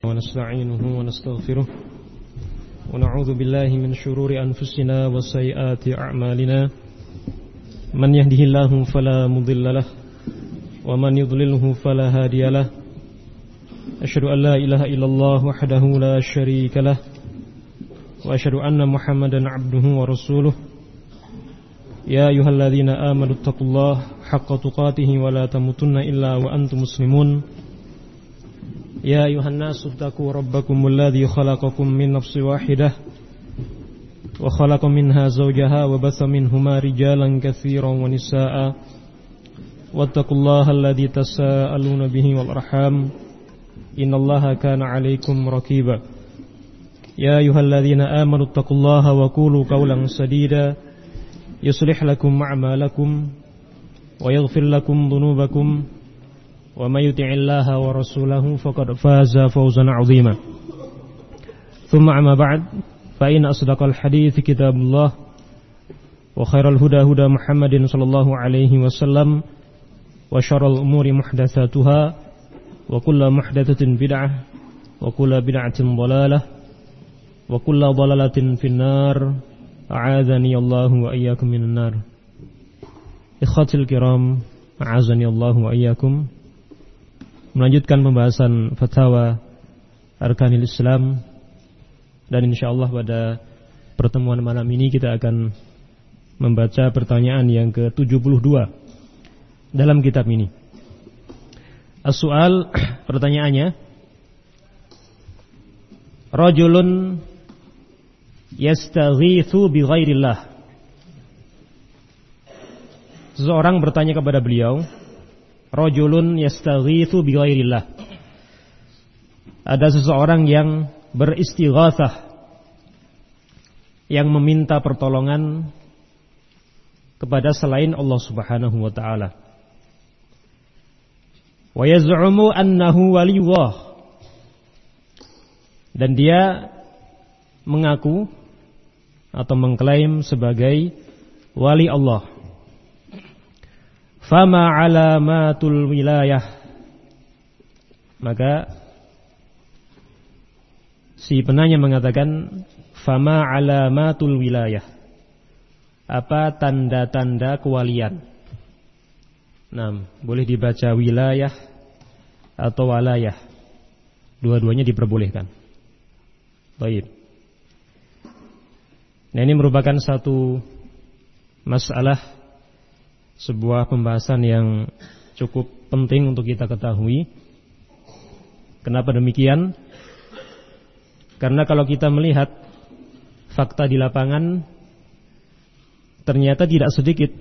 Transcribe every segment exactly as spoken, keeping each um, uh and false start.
ونستعينه ونستغفره ونعوذ بالله من شرور أنفسنا وسيئات أعمالنا من يهده الله فلا مضل له ومن يضلله فلا هادي له أشهد أن لا إله إلا الله وحده لا شريك له وأشهد أن محمدا عبده ورسوله يا أيها الذين آمنوا اتقوا الله حق تقاته ولا تموتن إلا وأنتم مسلمون يا أيها الناس اتقوا ربكم الذي خلقكم من نفس واحدة وخلق منها زوجها وبث منهما رجالا كثيرا ونساء واتقوا الله الذي تساءلون به والأرحام إن الله كان عليكم رقيبا يا أيها الذين آمنوا اتقوا الله وقولوا قولا سديدا يصلح لكم أعمالكم ويغفر لكم ذنوبكم ومن يطع الله ورسوله فقد فاز فوزا عظيما ثم أما بعد فإن أصدق الحديث كتاب الله وخير الهدى هدى محمد صلى الله عليه وسلم وشر الأمور محدثاتها وكل محدثة بدعة وكل بدعة ضلالة وكل ضلالة في النار أعاذني الله وإياكم من النار. إخوتي الكرام أعاذني الله وإياكم. Melanjutkan pembahasan fatwa Arkanil Islam, dan insyaallah pada pertemuan malam ini kita akan membaca pertanyaan yang ke tujuh puluh dua dalam kitab ini. As-su'al, pertanyaannya, rajulun yastaghitsu bi ghairillah. Seseorang bertanya kepada beliau, rajulun yastaghitsu bi ghairillah. Ada seseorang yang beristighatsah, yang meminta pertolongan kepada selain Allah Subhanahu wa taala. Wa yaz'umu annahu waliyullah. Dan dia mengaku atau mengklaim sebagai wali Allah. Fama alamatul wilayah. Maka si penanya mengatakan, fama alamatul wilayah. Apa tanda-tanda kewalian? Nah, boleh dibaca wilayah atau walayah. Dua-duanya diperbolehkan. Baik. Nah, ini merupakan satu masalah, sebuah pembahasan yang cukup penting untuk kita ketahui. Kenapa demikian? Karena kalau kita melihat fakta di lapangan, ternyata tidak sedikit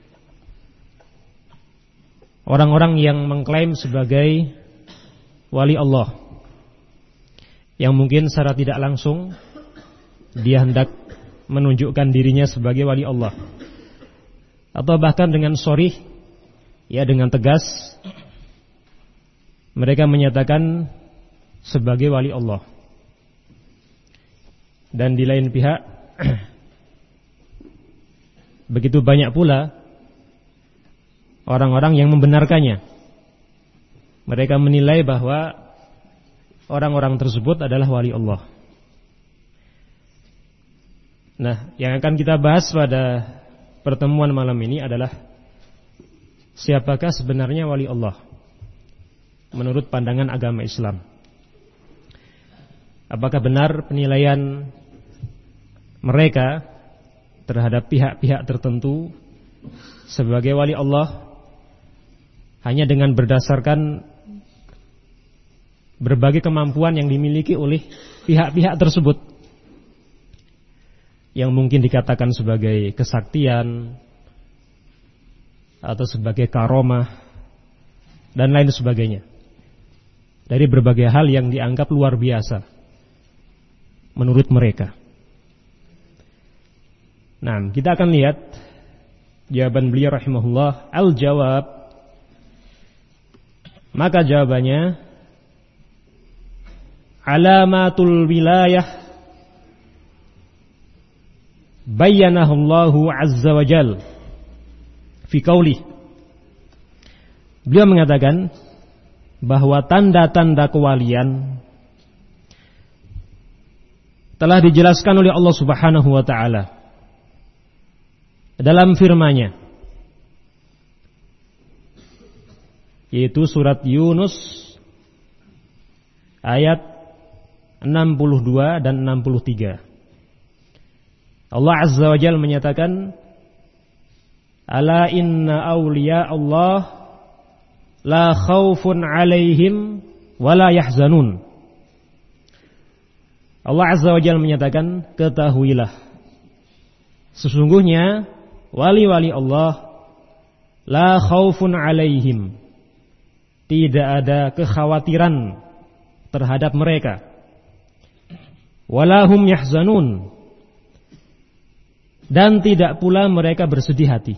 orang-orang yang mengklaim sebagai wali Allah, yang mungkin secara tidak langsung dia hendak menunjukkan dirinya sebagai wali Allah, atau bahkan dengan sharih, ya dengan tegas, mereka menyatakan sebagai wali Allah. Dan di lain pihak begitu banyak pula orang-orang yang membenarkannya. Mereka menilai bahwa orang-orang tersebut adalah wali Allah. Nah, yang akan kita bahas pada pertemuan malam ini adalah siapakah sebenarnya wali Allah menurut pandangan agama Islam. Apakah benar penilaian mereka terhadap pihak-pihak tertentu sebagai wali Allah hanya dengan berdasarkan berbagai kemampuan yang dimiliki oleh pihak-pihak tersebut, yang mungkin dikatakan sebagai kesaktian atau sebagai karomah dan lain sebagainya, dari berbagai hal yang dianggap luar biasa menurut mereka. Nah, kita akan lihat jawaban beliau rahimahullah. Al-jawab, maka jawabannya, alamatul wilayah bayyanahullahu azza wa jal fi qaulih. Beliau mengatakan bahwa tanda-tanda kewalian telah dijelaskan oleh Allah Subhanahu wa taala dalam firman-Nya, yaitu surat Yunus ayat enam puluh dua dan enam puluh tiga. Allah Azza wa Jalla menyatakan, ala inna awliya Allah la khawfun alaihim wa la yahzanun. Allah Azza wa Jalla menyatakan, ketahuilah, sesungguhnya wali-wali Allah la khawfun alaihim, tidak ada kekhawatiran terhadap mereka, walahum yahzanun, dan tidak pula mereka bersedih hati.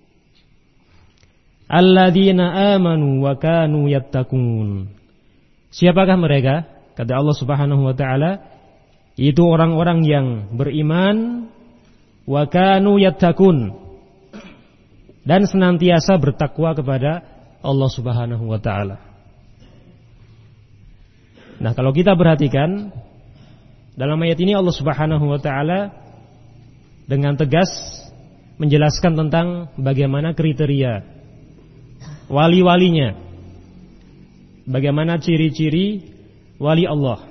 Alladzina amanu wa kanu yattaqun. Siapakah mereka? Kata Allah Subhanahu wa taala, itu orang-orang yang beriman wa kanu yattaqun, dan senantiasa bertakwa kepada Allah Subhanahu wa taala. Nah, kalau kita perhatikan dalam ayat ini Allah Subhanahu wa taala dengan tegas menjelaskan tentang bagaimana kriteria wali-walinya, bagaimana ciri-ciri wali Allah.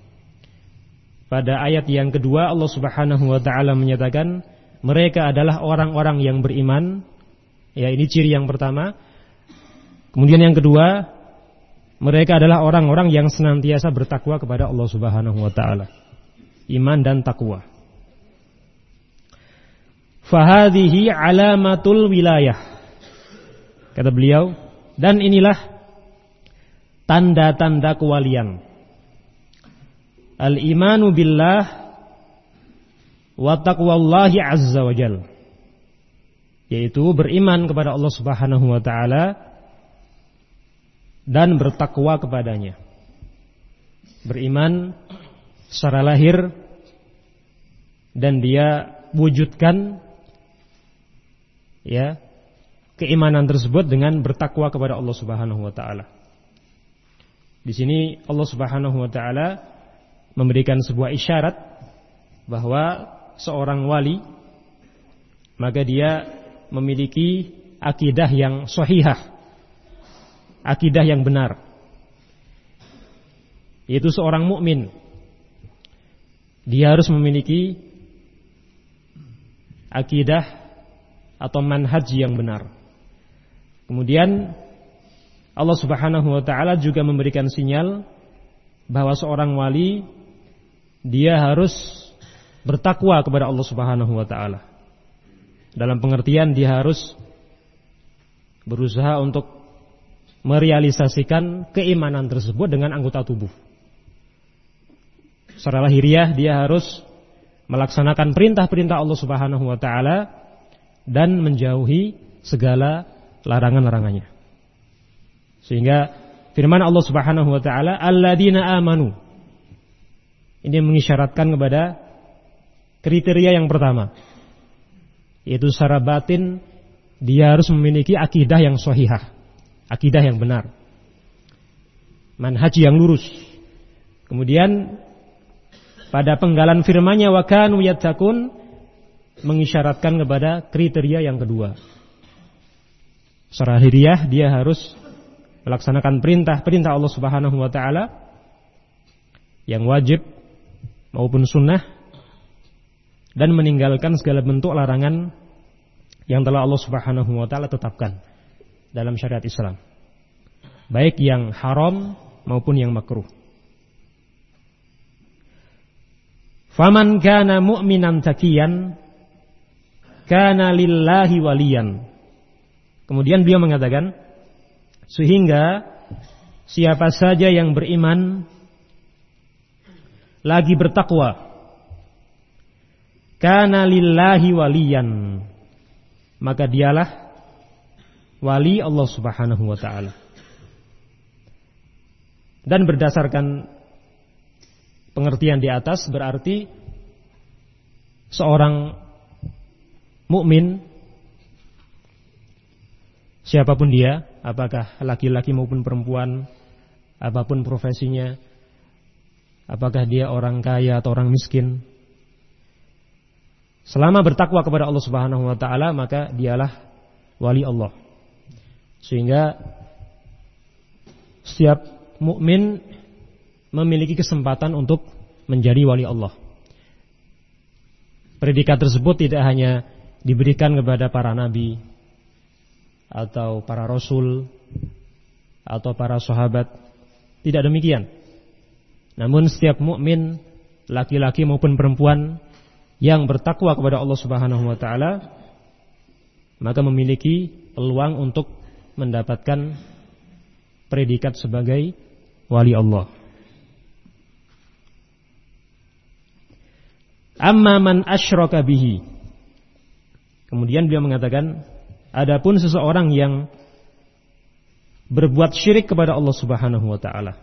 Pada ayat yang kedua Allah Subhanahu wa taala menyatakan mereka adalah orang-orang yang beriman. Ya, ini ciri yang pertama. Kemudian yang kedua, mereka adalah orang-orang yang senantiasa bertakwa kepada Allah Subhanahu wa taala. Iman dan takwa. Fahadhihi alamatul wilayah. Kata beliau, dan inilah tanda-tanda kewalian. Al-imanu billah wa taqwallahi azza wa jal, yaitu beriman kepada Allah Subhanahu wa taala dan bertakwa kepadanya. Beriman secara lahir dan dia wujudkan ya keimanan tersebut dengan bertakwa kepada Allah Subhanahu wa taala. Di sini Allah Subhanahu wa taala memberikan sebuah isyarat bahwa seorang wali maka dia memiliki akidah yang sahihah, akidah yang benar. Yaitu seorang mukmin, dia harus memiliki akidah atau manhaj yang benar. Kemudian Allah Subhanahu wa taala juga memberikan sinyal bahwa seorang wali dia harus bertakwa kepada Allah Subhanahu wa taala. Dalam pengertian dia harus berusaha untuk merealisasikan keimanan tersebut dengan anggota tubuh. Secara lahiriah dia harus melaksanakan perintah-perintah Allah Subhanahu wa taala dan menjauhi segala larangan-larangannya. Sehingga firman Allah Subhanahu wa taala, alladzina amanu, ini mengisyaratkan kepada kriteria yang pertama, yaitu secara batin dia harus memiliki akidah yang sahihah, akidah yang benar, manhaj yang lurus. Kemudian pada penggalan firman-Nya wa kanu yattaqun mengisyaratkan kepada kriteria yang kedua. Secara lahiriah dia harus melaksanakan perintah-perintah Allah Subhanahu wa taala yang wajib maupun sunnah, dan meninggalkan segala bentuk larangan yang telah Allah Subhanahu wa taala tetapkan dalam syariat Islam, baik yang haram maupun yang makruh. Faman kana mu'minan taqiyan kana lillahi waliyan. Kemudian beliau mengatakan, sehingga siapa saja yang beriman lagi bertakwa, kana lillahi waliyan, maka dialah wali Allah Subhanahu wa taala. Dan berdasarkan pengertian di atas berarti seorang mukmin siapapun dia, apakah laki-laki maupun perempuan, apapun profesinya, apakah dia orang kaya atau orang miskin. Selama bertakwa kepada Allah Subhanahu wa taala, maka dialah wali Allah. Sehingga setiap mukmin memiliki kesempatan untuk menjadi wali Allah. Predikat tersebut tidak hanya diberikan kepada para nabi atau para rasul atau para sahabat, tidak demikian. Namun setiap mukmin, laki-laki maupun perempuan yang bertakwa kepada Allah Subhanahu wa taala, maka memiliki peluang untuk mendapatkan predikat sebagai wali Allah. Amma man asyraka bihi. Kemudian beliau mengatakan, adapun seseorang yang berbuat syirik kepada Allah Subhanahu wa taala.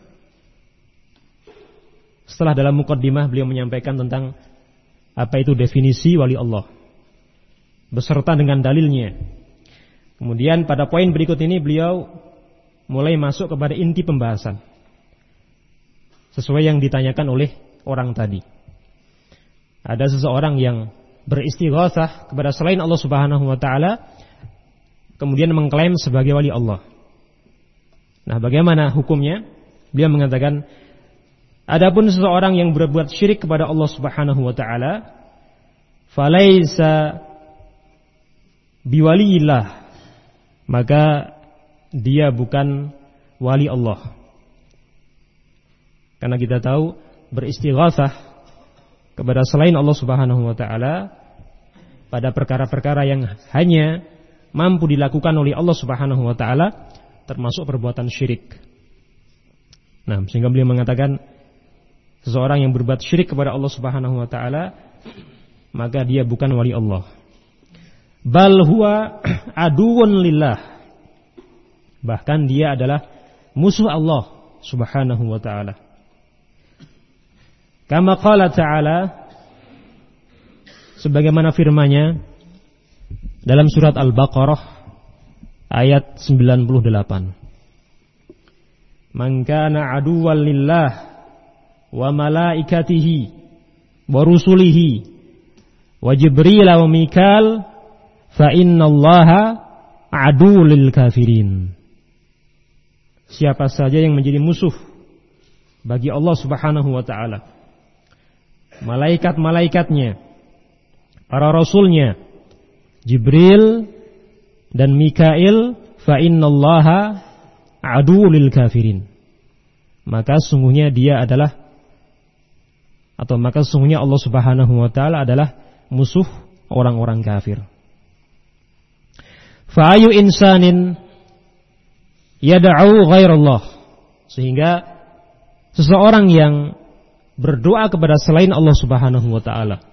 Setelah dalam muqaddimah beliau menyampaikan tentang apa itu definisi wali Allah beserta dengan dalilnya. Kemudian pada poin berikut ini beliau mulai masuk kepada inti pembahasan sesuai yang ditanyakan oleh orang tadi. Ada seseorang yang beristighatsah kepada selain Allah Subhanahu wa taala, kemudian mengklaim sebagai wali Allah. Nah, bagaimana hukumnya? Beliau mengatakan, adapun seseorang yang berbuat syirik kepada Allah Subhanahu wa taala, falaisa biwaliyillah, maka dia bukan wali Allah. Karena kita tahu beristighatsah kepada selain Allah Subhanahu wa taala pada perkara-perkara yang hanya mampu dilakukan oleh Allah Subhanahu wa taala termasuk perbuatan syirik. Nah, sehingga beliau mengatakan seseorang yang berbuat syirik kepada Allah Subhanahu wa taala, maka dia bukan wali Allah. Bal huwa aduwwun lillah. Bahkan dia adalah musuh Allah Subhanahu wa taala. Kama qala ta'ala, sebagaimana firman-Nya dalam surat Al-Baqarah ayat sembilan puluh delapan. Man kana aduwwan lillah wa malaikatihi wa rusulihi wa Jibril wa Mikal fa innallaha aduwwul lil kafirin. Siapa saja yang menjadi musuh bagi Allah Subhanahu wa taala, malaikat-malaikatnya, para rasulnya, Jibril dan Mikail, fa innallaha aduwwul lil kafirin. Maka sungguhnya dia adalah atau maka sungguhnya Allah Subhanahu wa taala adalah musuh orang-orang kafir. Fa ayu insanin yad'u ghairallah, sehingga seseorang yang berdoa kepada selain Allah Subhanahu wa taala,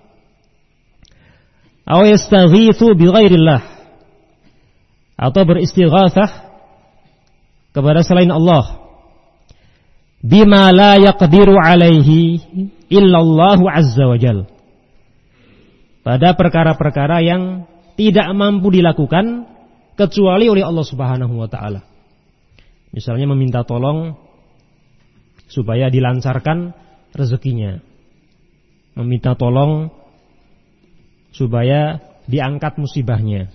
aw yastaghitsu bi ghairillah, atau beristighatsah kepada selain Allah, bima la yaqdiru alaihi illallahu azza wa jal, pada perkara-perkara yang tidak mampu dilakukan kecuali oleh Allah Subhanahu wa taala. Misalnya meminta tolong supaya dilancarkan rezekinya, meminta tolong supaya diangkat musibahnya,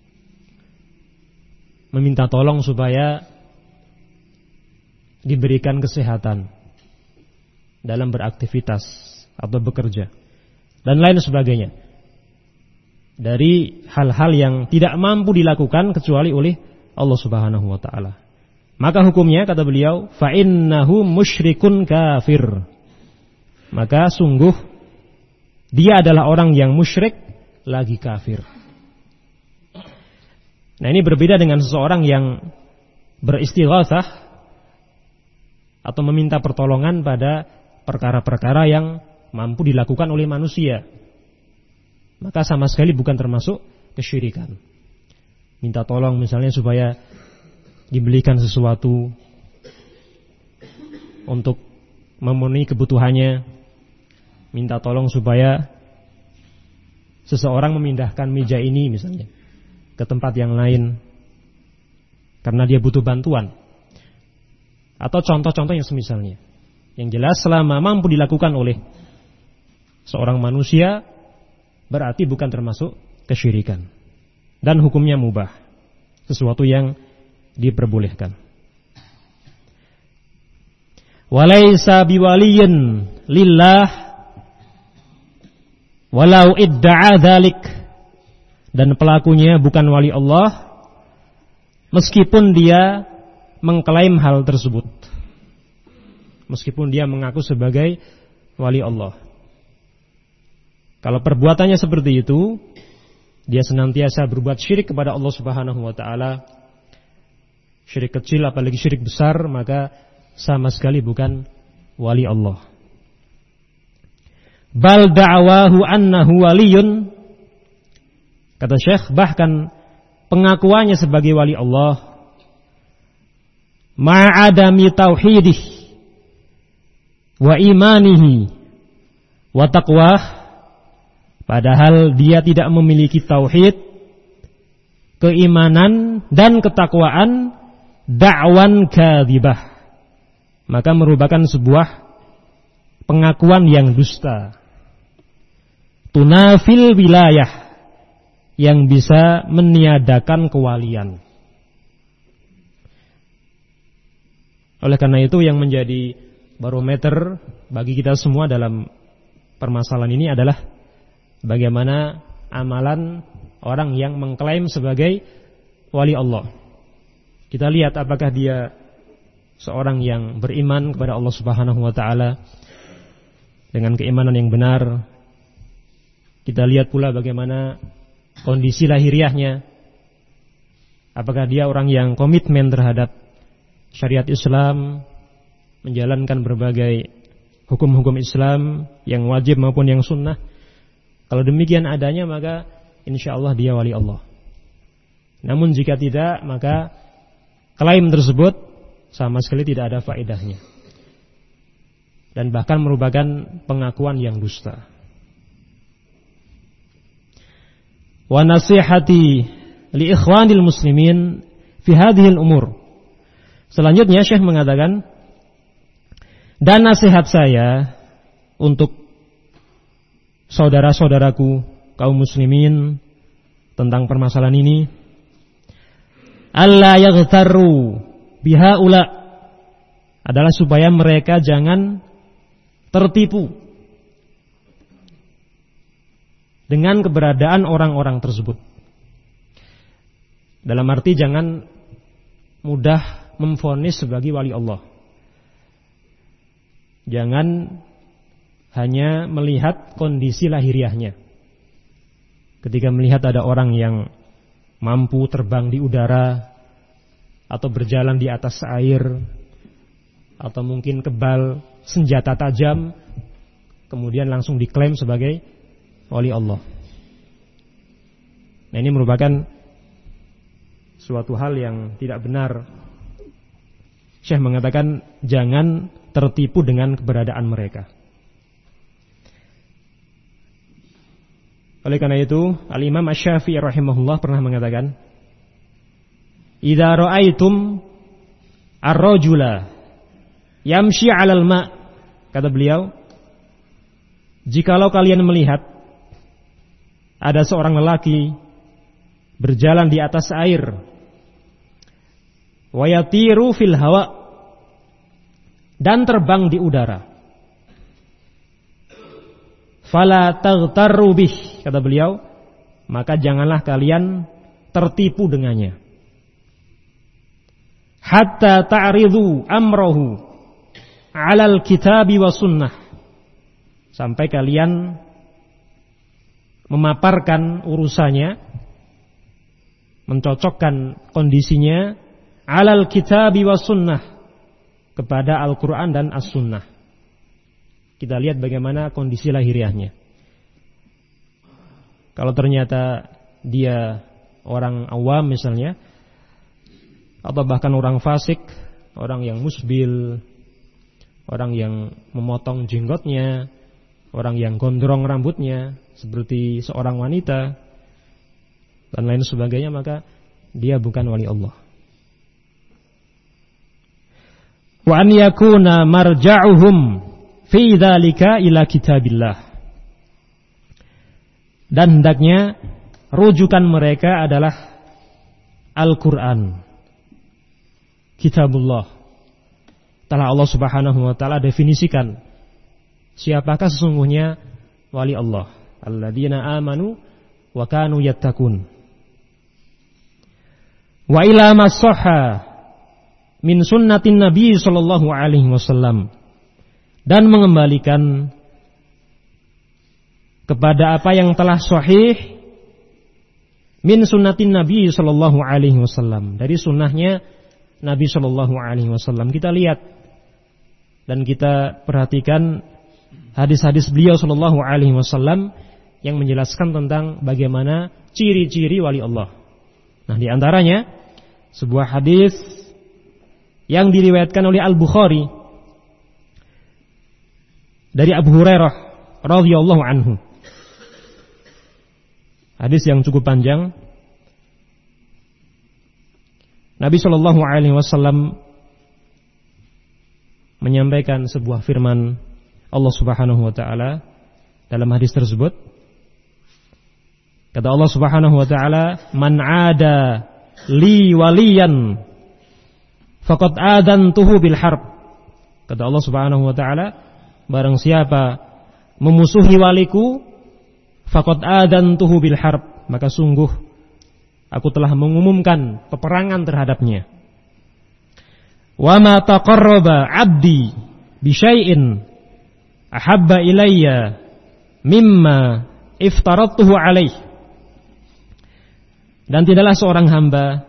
meminta tolong supaya diberikan kesehatan dalam beraktivitas atau bekerja, dan lain sebagainya, dari hal-hal yang tidak mampu dilakukan kecuali oleh Allah Subhanahu wa taala. Maka hukumnya, kata beliau, fa innahu musyrikun kafir. Maka sungguh dia adalah orang yang musyrik lagi kafir. Nah, ini berbeda dengan seseorang yang beristighatsah atau meminta pertolongan pada perkara-perkara yang mampu dilakukan oleh manusia. Maka sama sekali bukan termasuk kesyirikan. Minta tolong misalnya supaya dibelikan sesuatu untuk memenuhi kebutuhannya, minta tolong supaya seseorang memindahkan meja ini misalnya ke tempat yang lain karena dia butuh bantuan, atau contoh-contoh yang semisalnya. Yang jelas selama mampu dilakukan oleh seorang manusia, berarti bukan termasuk kesyirikan. Dan hukumnya mubah, sesuatu yang diperbolehkan. Walaysa biwaliyin lillah walau idda'a dzalik, dan pelakunya bukan wali Allah meskipun dia mengklaim hal tersebut, meskipun dia mengaku sebagai wali Allah. Kalau perbuatannya seperti itu, dia senantiasa berbuat syirik kepada Allah Subhanahu wa taala, syirik kecil apalagi syirik besar, maka sama sekali bukan wali Allah. Bal da'wahu annahu waliyun, kata Syekh, bahkan pengakuannya sebagai wali Allah ma'adami tauhidih wa imanihi wa taqwah, padahal dia tidak memiliki tauhid, keimanan dan ketakwaan, da'wan kadzibah, maka merupakan sebuah pengakuan yang dusta, tunafil wilayah, yang bisa meniadakan kewalian. Oleh karena itu, yang menjadi barometer bagi kita semua dalam permasalahan ini adalah bagaimana amalan orang yang mengklaim sebagai wali Allah. Kita lihat apakah dia seorang yang beriman kepada Allah Subhanahu wa taala dengan keimanan yang benar. Kita lihat pula bagaimana kondisi lahiriahnya. Apakah dia orang yang komitmen terhadap syariat Islam, menjalankan berbagai hukum-hukum Islam yang wajib maupun yang sunnah. Kalau demikian adanya, maka insya Allah dia wali Allah. Namun jika tidak, maka klaim tersebut sama sekali tidak ada faedahnya, dan bahkan merupakan pengakuan yang dusta. Wa nasihati li ikhwanil muslimin fi hadhil umur. Selanjutnya Syekh mengatakan, dan nasihat saya untuk saudara-saudaraku kaum muslimin tentang permasalahan ini, alla yaghtarru bihaula, adalah supaya mereka jangan tertipu dengan keberadaan orang-orang tersebut. Dalam arti jangan mudah memvonis sebagai wali Allah. Jangan hanya melihat kondisi lahiriahnya. Ketika melihat ada orang yang mampu terbang di udara, atau berjalan di atas air, atau mungkin kebal senjata tajam, kemudian langsung diklaim sebagai wali Allah. Nah, ini merupakan suatu hal yang tidak benar. Syekh mengatakan jangan tertipu dengan keberadaan mereka. Oleh karena itu, Al-Imam Asy-Syafi'i rahimahullah pernah mengatakan, idza ra'aitum ar-rajula yamshi 'alal ma', kata beliau, jikalau kalian melihat ada seorang lelaki berjalan di atas air, wa yatiru fil hawa, dan terbang di udara, fala taghtarru bih, kata beliau, maka janganlah kalian tertipu dengannya. Hatta ta'ridu amrahu 'alal kitabi wa sunnah, sampai kalian memaparkan urusannya, mencocokkan kondisinya 'alal kitabi wa sunnah, kepada Al-Quran dan As-Sunnah. Kita lihat bagaimana kondisi lahiriahnya. Kalau ternyata dia orang awam misalnya, atau bahkan orang fasik, orang yang musbil, orang yang memotong jenggotnya, orang yang gondrong rambutnya seperti seorang wanita, dan lain sebagainya, maka dia bukan wali Allah. wa an yakuna marja'uhum fi dzalika ila kitabillah. Dan hendaknya rujukan mereka adalah Al-Qur'an, kitabullah. Telah Allah Subhanahu wa taala definisikan siapakah sesungguhnya wali Allah, alladzina amanu wa kanu yattaqun. Wa ila ma shahha min sunnatin Nabi sallallahu alaihi wasallam, dan mengembalikan kepada apa yang telah sahih min sunnatin Nabi sallallahu alaihi wasallam, dari sunnahnya Nabi sallallahu alaihi wasallam. Kita lihat dan kita perhatikan hadis-hadis beliau sallallahu alaihi wasallam yang menjelaskan tentang bagaimana ciri-ciri wali Allah. Nah, di antaranya sebuah hadis yang diriwayatkan oleh Al-Bukhari dari Abu Hurairah radhiyallahu anhu. Hadis yang cukup panjang. Nabi sallallahu alaihi wasallam menyampaikan sebuah firman Allah Subhanahu wa taala dalam hadis tersebut. Kata Allah Subhanahu wa taala, "Man 'ada li waliyan faqad adantuhu bil harb." Kata Allah Subhanahu wa taala, barang siapa memusuhi waliku, faqad adantuhu bil harb, maka sungguh aku telah mengumumkan peperangan terhadapnya. Wa ma taqarraba 'abdi bi syai'in ahabba ilayya mimma iftaradtuhu alaih. Dan tidaklah seorang hamba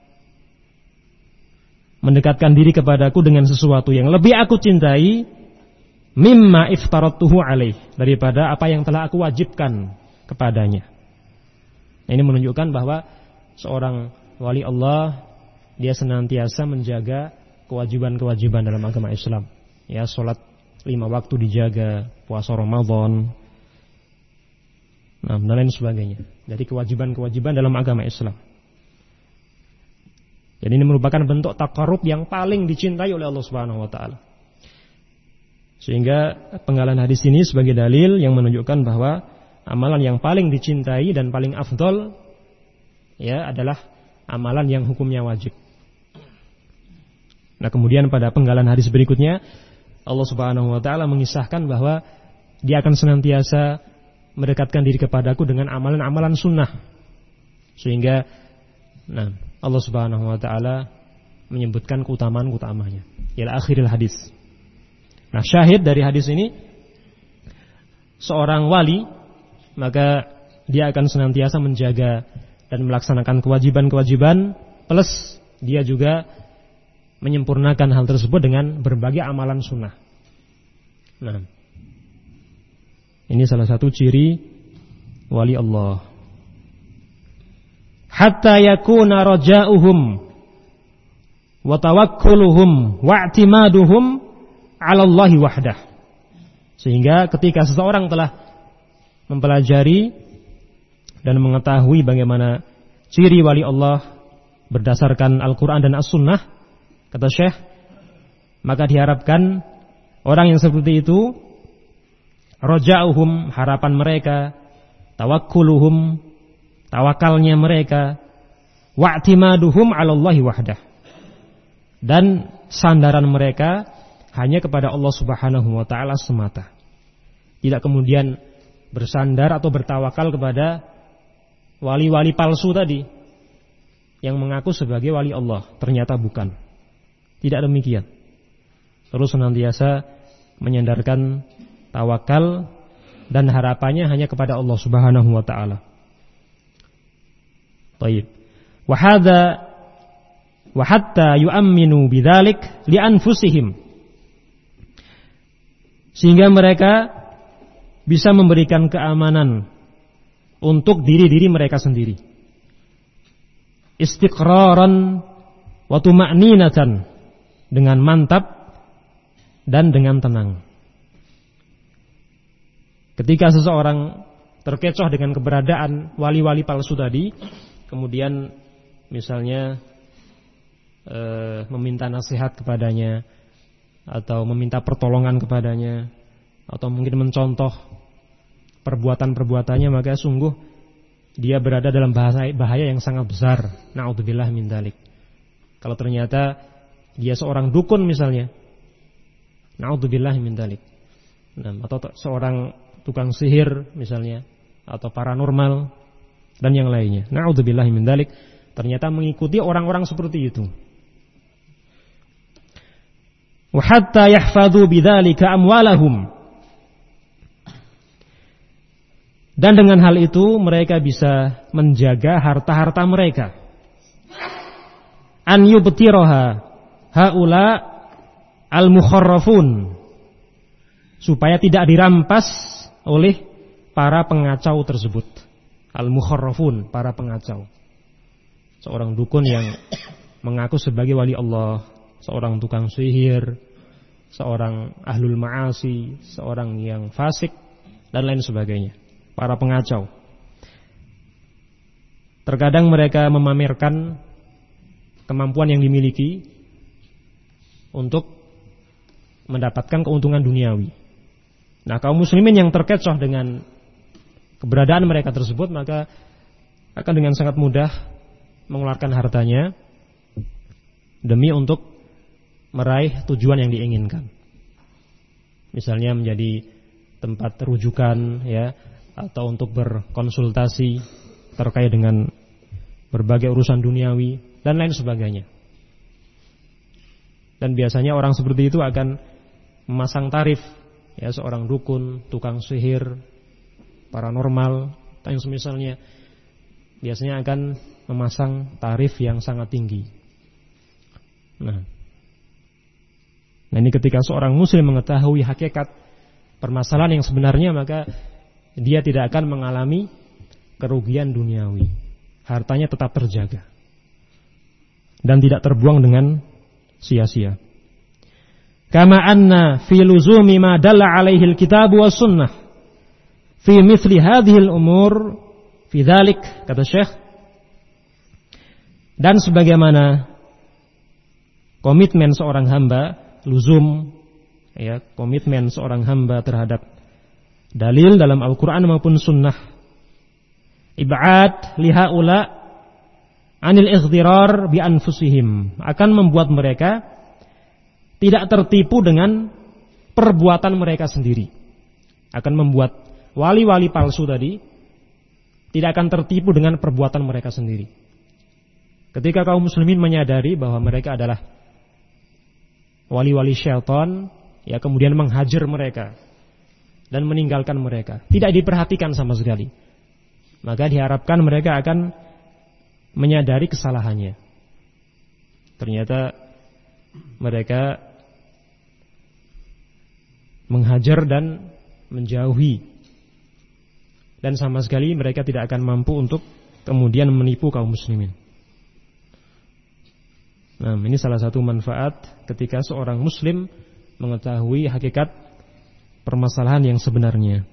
mendekatkan diri kepadaku dengan sesuatu yang lebih aku cintai mimma iftaradtuhu alaih, daripada apa yang telah aku wajibkan kepadanya. Ini menunjukkan bahwa seorang wali Allah dia senantiasa menjaga kewajiban-kewajiban dalam agama Islam. Ya, salat lima waktu dijaga, puasa Ramadan, nah, dan lain sebagainya. Jadi kewajiban-kewajiban dalam agama Islam. Jadi ini merupakan bentuk taqarrub yang paling dicintai oleh Allah Subhanahu wa taala. Sehingga penggalan hadis ini sebagai dalil yang menunjukkan bahwa amalan yang paling dicintai dan paling afdol ya adalah amalan yang hukumnya wajib. Nah, kemudian pada penggalan hadis berikutnya Allah Subhanahu wa taala mengisahkan bahwa dia akan senantiasa mendekatkan diri kepadaku dengan amalan-amalan sunnah. Sehingga nah, Allah Subhanahu wa taala menyebutkan keutamaan-keutamanya ila akhiril hadis. Nah, syahid dari hadis ini, seorang wali maka dia akan senantiasa menjaga dan melaksanakan kewajiban-kewajiban, plus dia juga menyempurnakan hal tersebut dengan berbagai amalan sunnah. Nah, ini salah satu ciri wali Allah. Hatta yakuna raja'uhum wa tawakkuluhum wa i'timaduhum 'ala Allahi wahdah. Sehingga ketika seseorang telah mempelajari dan mengetahui bagaimana ciri wali Allah berdasarkan Al-Quran dan As-Sunnah, kata Syekh, maka diharapkan orang yang seperti itu, raja'uhum, harapan mereka, tawakkuluhum, tawakalnya mereka, wa'timaduhum 'ala Allahi wahdah, dan sandaran mereka hanya kepada Allah Subhanahu wa taala semata. Tidak kemudian bersandar atau bertawakal kepada wali-wali palsu tadi yang mengaku sebagai wali Allah, ternyata bukan. Tidak demikian. Terus senantiasa menyandarkan tawakal dan harapannya hanya kepada Allah Subhanahu wa taala. Baik. Wa hadza wa hatta yu'minu bidzalik li anfusihim. Sehingga mereka bisa memberikan keamanan untuk diri-diri mereka sendiri. Istiqraran wa tuma'ninatan, dengan mantap dan dengan tenang. Ketika seseorang terkecoh dengan keberadaan wali-wali palsu tadi, kemudian misalnya e, meminta nasihat kepadanya, atau meminta pertolongan kepadanya, atau mungkin mencontoh perbuatan-perbuatannya, maka sungguh dia berada dalam bahaya, bahaya yang sangat besar. Na'udzubillah min dzalik. Kalau ternyata dia seorang dukun misalnya, na'udzubillah min dzalik. Nah, atau seorang tukang sihir misalnya, atau paranormal dan yang lainnya. Na'udzubillah min dzalik. Ternyata mengikuti orang-orang seperti itu. Wa hatta yahfadhu bidzalika amwalahum. Dan dengan hal itu mereka bisa menjaga harta-harta mereka. An yubtiraha haula al-mukharrafun, supaya tidak dirampas oleh para pengacau tersebut. Al-mukharrafun, para pengacau. Seorang dukun yang mengaku sebagai wali Allah, seorang tukang sihir, seorang ahlul ma'asi, seorang yang fasik dan lain sebagainya. Para pengacau. Terkadang mereka memamerkan kemampuan yang dimiliki untuk mendapatkan keuntungan duniawi. Nah, kaum muslimin yang terkecoh dengan keberadaan mereka tersebut, maka akan dengan sangat mudah mengeluarkan hartanya demi untuk meraih tujuan yang diinginkan. Misalnya menjadi tempat rujukan, ya, atau untuk berkonsultasi terkait dengan berbagai urusan duniawi dan lain sebagainya. Dan biasanya orang seperti itu akan memasang tarif, ya, seorang dukun, tukang sihir, paranormal, dan semisalnya biasanya akan memasang tarif yang sangat tinggi. Nah, nah ini ketika seorang muslim mengetahui hakikat permasalahan yang sebenarnya, maka dia tidak akan mengalami kerugian duniawi. Hartanya tetap terjaga dan tidak terbuang dengan sia-sia. Kama anna fi luzumi ma dalla alaihi alkitab was sunnah fi mithli hadhihi al-umur fi dzalik, kata Syekh. Dan sebagaimana komitmen seorang hamba, luzum, ya, komitmen seorang hamba terhadap dalil dalam Al-Quran maupun Sunnah, ib'ad lihaula anil ighdirar bi anfusihim, akan membuat mereka tidak tertipu dengan perbuatan mereka sendiri. Akan membuat wali-wali palsu tadi tidak akan tertipu dengan perbuatan mereka sendiri. Ketika kaum muslimin menyadari bahwa mereka adalah wali-wali syaitan, ya, kemudian menghajar mereka dan meninggalkan mereka, tidak diperhatikan sama sekali, maka diharapkan mereka akan menyadari kesalahannya. Ternyata mereka menghajar dan menjauhi, dan sama sekali mereka tidak akan mampu untuk kemudian menipu kaum muslimin. Nah, ini salah satu manfaat ketika seorang muslim mengetahui hakikat permasalahan yang sebenarnya.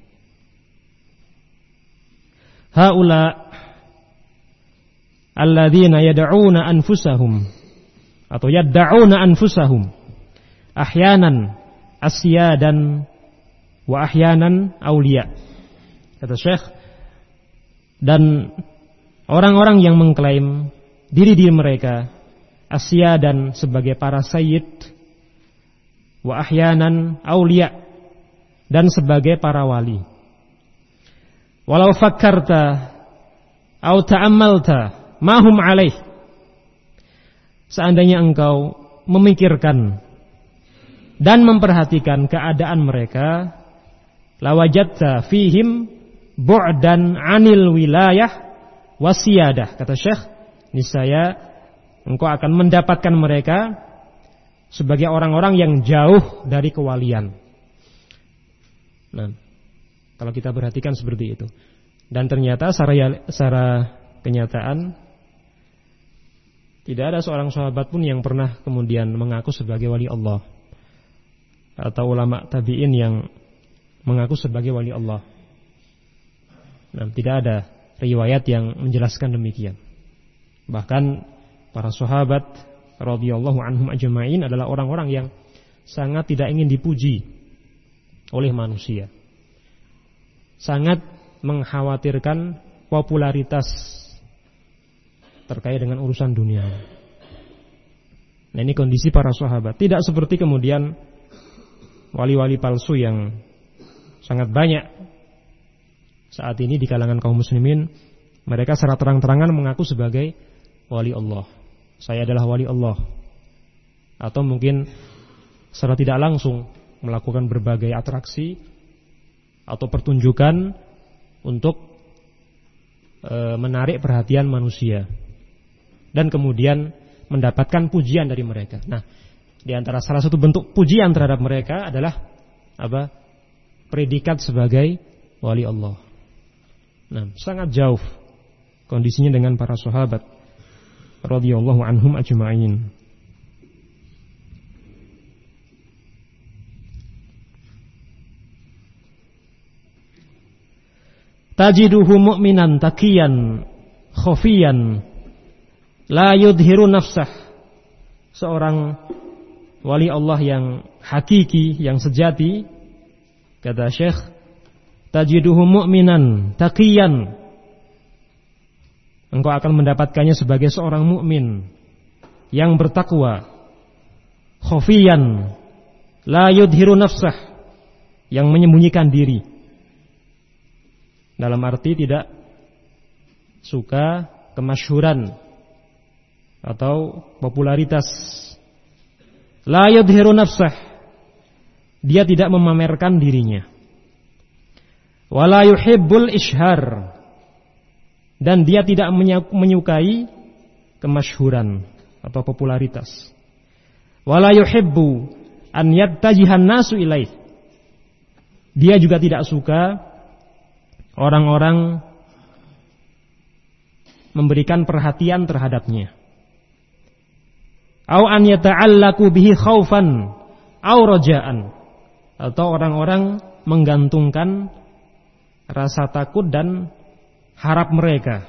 Haula alladzina yad'una anfusahum atau yad'una anfusahum ahyanan asyadan wa ahyanan auliya, kata Syekh. Dan orang-orang yang mengklaim diri-diri mereka asyadan sebagai para sayyid, wa ahyanan auliya, dan sebagai para wali. Walau fakkarta au ta'ammalta ma hum alaih, seandainya engkau memikirkan dan memperhatikan keadaan mereka, lawajadta fihim bu'dan 'anil wilayah wasiyadah, kata Syekh, niscaya engkau akan mendapatkan mereka sebagai orang-orang yang jauh dari kewalian. Nah, kalau kita perhatikan seperti itu. Dan ternyata secara, secara kenyataan tidak ada seorang sahabat pun yang pernah kemudian mengaku sebagai wali Allah, atau ulama tabi'in yang mengaku sebagai wali Allah. Nah, tidak ada riwayat yang menjelaskan demikian. Bahkan para sahabat radhiyallahu anhum ajma'in adalah orang-orang yang sangat tidak ingin dipuji oleh manusia. Sangat mengkhawatirkan popularitas terkait dengan urusan dunia. Nah, ini kondisi para sahabat. Tidak seperti kemudian wali-wali palsu yang sangat banyak saat ini di kalangan kaum muslimin. Mereka secara terang-terangan mengaku sebagai wali Allah. Saya adalah wali Allah. Atau mungkin secara tidak langsung melakukan berbagai atraksi atau pertunjukan untuk e, menarik perhatian manusia dan kemudian mendapatkan pujian dari mereka. Nah, di antara salah satu bentuk pujian terhadap mereka adalah apa? Predikat sebagai wali Allah. Nah, sangat jauh kondisinya dengan para sahabat radhiyallahu anhum ajma'in. Tajiduhu mu'minan taqiyan khafiyan la yudhiru nafsah. Seorang wali Allah yang hakiki, yang sejati, kata Syekh, tajiduhu mu'minan taqiyan, engkau akan mendapatkannya sebagai seorang mukmin yang bertakwa, khafiyan la yudhiru nafsah, yang menyembunyikan diri. Dalam arti tidak suka kemasyhuran atau popularitas. La yudhiru nafsah, dia tidak memamerkan dirinya. Wala yuhibbul ishhar, dan dia tidak menyukai kemasyhuran atau popularitas. Wala yuhibbu an yattajihan nasu ilaih, dia juga tidak suka orang-orang memberikan perhatian terhadapnya. Au an yata'allaku bihi khaufan au raja'an, atau orang-orang menggantungkan rasa takut dan harap mereka.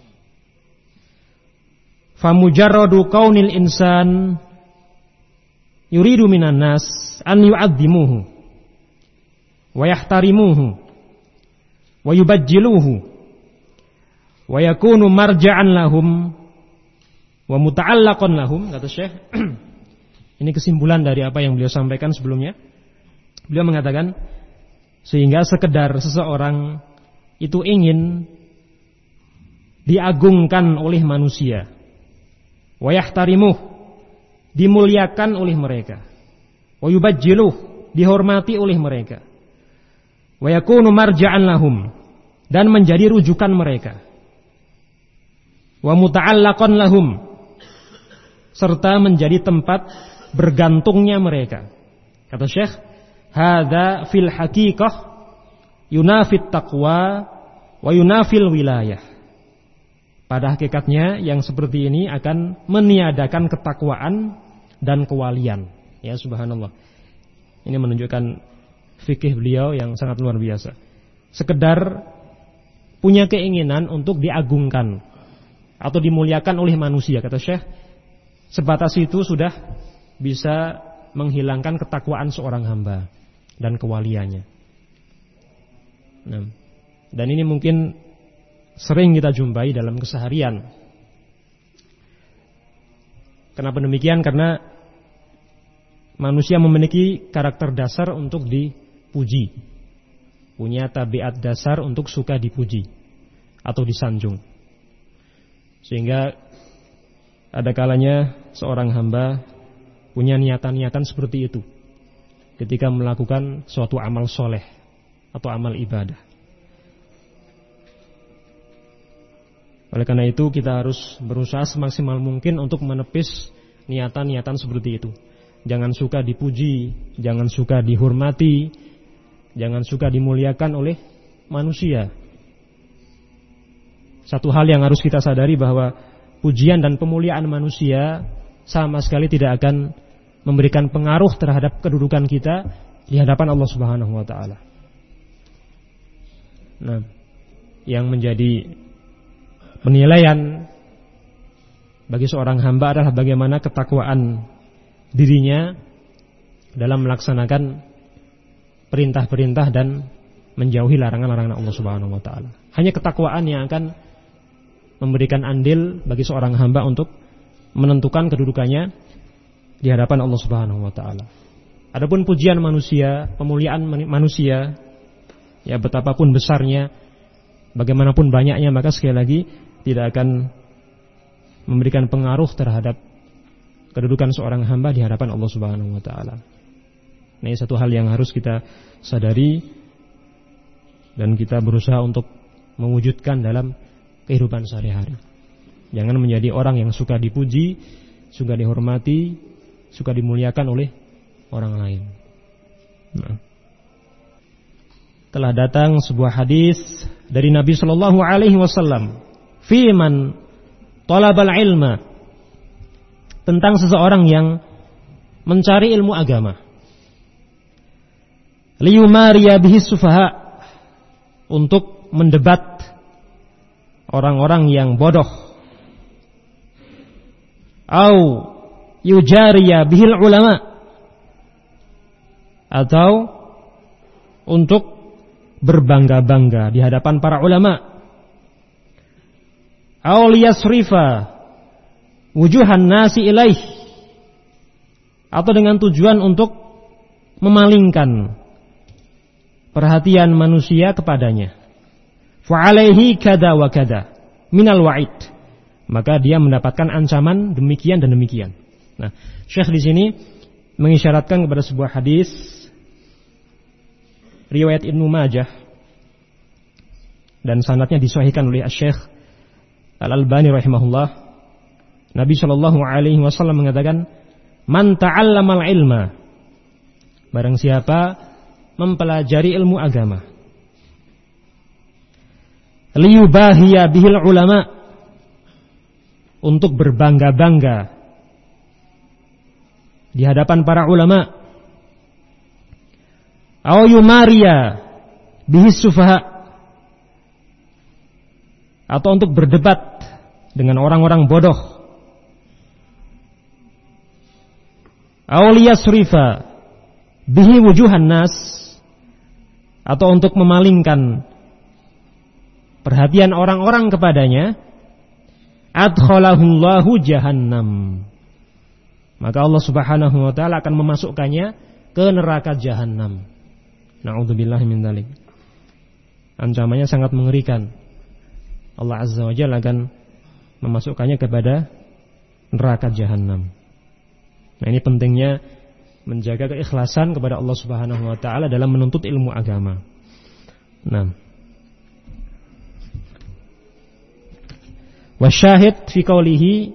Famujarradu kaunil insan yuridu minan nas an yu'azzimuhu wa yahtarimuhu wa yubajjiluhu wa yakunu marja'an lahum wa muta'allaqan lahum, kata Syekh. Ini kesimpulan dari apa yang beliau sampaikan sebelumnya. Beliau mengatakan, sehingga sekedar seseorang itu ingin diagungkan oleh manusia, wa yahtarimuh, dimuliakan oleh mereka, wa yubajjiluh, dihormati oleh mereka, wa yakunu marja'an lahum, dan menjadi rujukan mereka, wa muta'allaqan lahum, serta menjadi tempat bergantungnya mereka. Kata Syekh, hadza fil haqiqah yunafit taqwa wa yunafil wilayah. Pada hakikatnya yang seperti ini akan meniadakan ketakwaan dan kewalian. Ya, subhanallah. Ini menunjukkan fikih beliau yang sangat luar biasa. Sekedar punya keinginan untuk diagungkan atau dimuliakan oleh manusia, kata Syekh, sebatas itu sudah bisa menghilangkan ketakwaan seorang hamba dan kewaliannya. Nah, dan ini mungkin sering kita jumpai dalam keseharian. Kenapa demikian? Karena manusia memiliki karakter dasar untuk dipuji, punya tabiat dasar untuk suka dipuji atau disanjung. Sehingga ada kalanya seorang hamba punya niatan-niatan seperti itu ketika melakukan suatu amal soleh atau amal ibadah. Oleh karena itu kita harus berusaha semaksimal mungkin untuk menepis niatan-niatan seperti itu. Jangan suka dipuji, jangan suka dihormati, jangan suka dimuliakan oleh manusia. Satu hal yang harus kita sadari bahwa pujian dan pemuliaan manusia sama sekali tidak akan memberikan pengaruh terhadap kedudukan kita di hadapan Allah Subhanahu wa taala. Nah, yang menjadi penilaian bagi seorang hamba adalah bagaimana ketakwaan dirinya dalam melaksanakan perintah-perintah dan menjauhi larangan-larangan Allah Subhanahu wa taala. Hanya ketakwaan yang akan memberikan andil bagi seorang hamba untuk menentukan kedudukannya di hadapan Allah Subhanahu wa taala. Adapun pujian manusia, pemuliaan manusia, ya betapapun besarnya, bagaimanapun banyaknya, maka sekali lagi tidak akan memberikan pengaruh terhadap kedudukan seorang hamba di hadapan Allah Subhanahu wa taala. Ini satu hal yang harus kita sadari dan kita berusaha untuk mewujudkan dalam kehidupan sehari-hari. Jangan menjadi orang yang suka dipuji, suka dihormati, suka dimuliakan oleh orang lain. Nah. Telah datang sebuah hadis dari Nabi sallallahu alaihi wasallam, fi man talabal ilma, tentang seseorang yang mencari ilmu agama, liyumariya bihi sufaha, untuk mendebat orang-orang yang bodoh, au yujariya bihil ulama, atau untuk berbangga-bangga di hadapan para ulama, au liyasrifa wujuhan nasi ilaih, atau dengan tujuan untuk memalingkan perhatian manusia kepadanya. Fa'alaihi kada wa kada minal wa'id, maka dia mendapatkan ancaman demikian dan demikian. Nah, Syekh di sini mengisyaratkan kepada sebuah hadis riwayat Ibnu Majah dan sanadnya disahihkan oleh Syekh Al-Albani rahimahullah. Nabi sallallahu alaihi wasallam mengatakan, "Man ta'allamal ilma", barang siapa mempelajari ilmu agama, liyubahiya bihil ulama, untuk berbangga-bangga di hadapan para ulama, au yumariya bihis sufaha, atau untuk berdebat dengan orang-orang bodoh, au liyasrifa bihi wujuhan nas, atau untuk memalingkan perhatian orang-orang kepadanya, adkhalahullahu jahannam, maka Allah Subhanahu wa taala akan memasukkannya ke neraka jahannam. Na'udzubillahi min dzalik. Ancamannya sangat mengerikan. Allah Azza wa Jalla akan memasukkannya kepada neraka jahannam. Nah, ini pentingnya menjaga keikhlasan kepada Allah Subhanahu wa taala dalam menuntut ilmu agama. Nah, wasyahid fi qaulihi,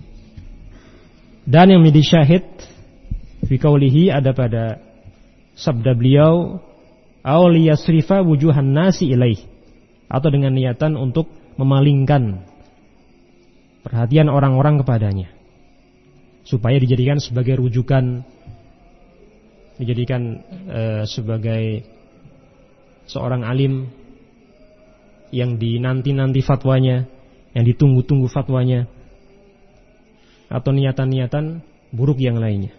dan yang menjadi syahid fi qaulihi ada pada sabda beliau, au liyasrifa wujuhan nasi ilaih, atau dengan niatan untuk memalingkan perhatian orang-orang kepadanya, supaya dijadikan sebagai rujukan, dijadikan e, sebagai seorang alim yang dinanti-nanti fatwanya, yang ditunggu-tunggu fatwanya, atau niatan-niatan buruk yang lainnya.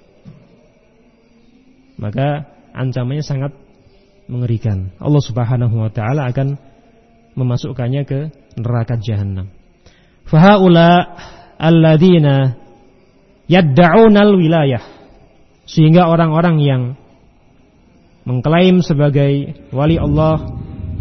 Maka ancamannya sangat mengerikan. Allah Subhanahu wa taala akan memasukkannya ke neraka jahannam. Fahaula alladzina yadda'unal wilayah, sehingga orang-orang yang mengklaim sebagai wali Allah,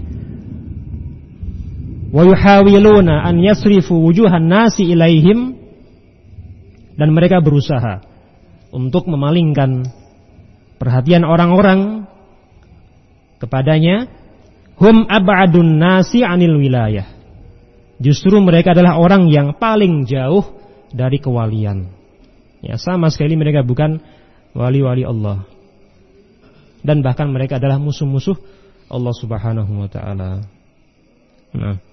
wa yuhawiluna an yasrifu wujuhan nasi ilaihim, dan mereka berusaha untuk memalingkan perhatian orang-orang kepadanya, hum ab'adun nasi anil wilayah, justru mereka adalah orang yang paling jauh dari kewalian. Ya, sama sekali mereka bukan wali-wali Allah, dan bahkan mereka adalah musuh-musuh Allah Subhanahu wa taala. Nah,